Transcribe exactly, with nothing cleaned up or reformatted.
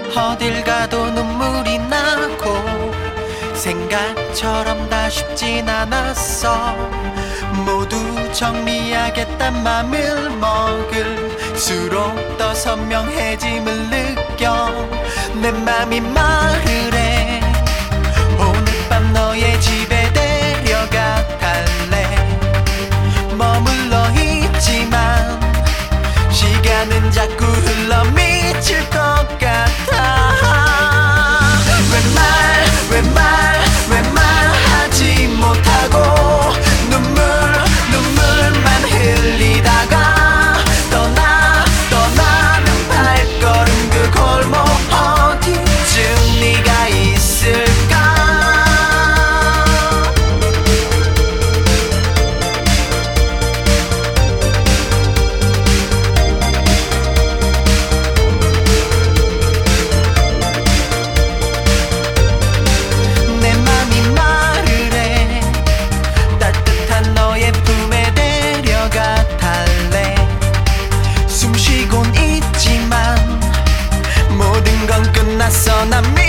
어딜 가도 눈물이 나고 생각처럼 다 쉽진 않았어. 모두 정리하겠단 맘을 먹을수록 더 선명해짐을 느껴. 내 맘이 말을 해. 오늘 밤 너의 집에 데려가 달래. 머물러 있지만 시간은 자꾸 흘러 미칠 것 같아. 웬말 웬말 웬말 하지 못하고 눈물 눈물만 흘리다가 떠나 떠나는 발걸음 그 골목 어디쯤 네가 있을까. 내 맘이 말을 해. 따뜻한 너의 품에 데려가 달래. 숨 쉬곤 있지만 모든 건 끝났어. 난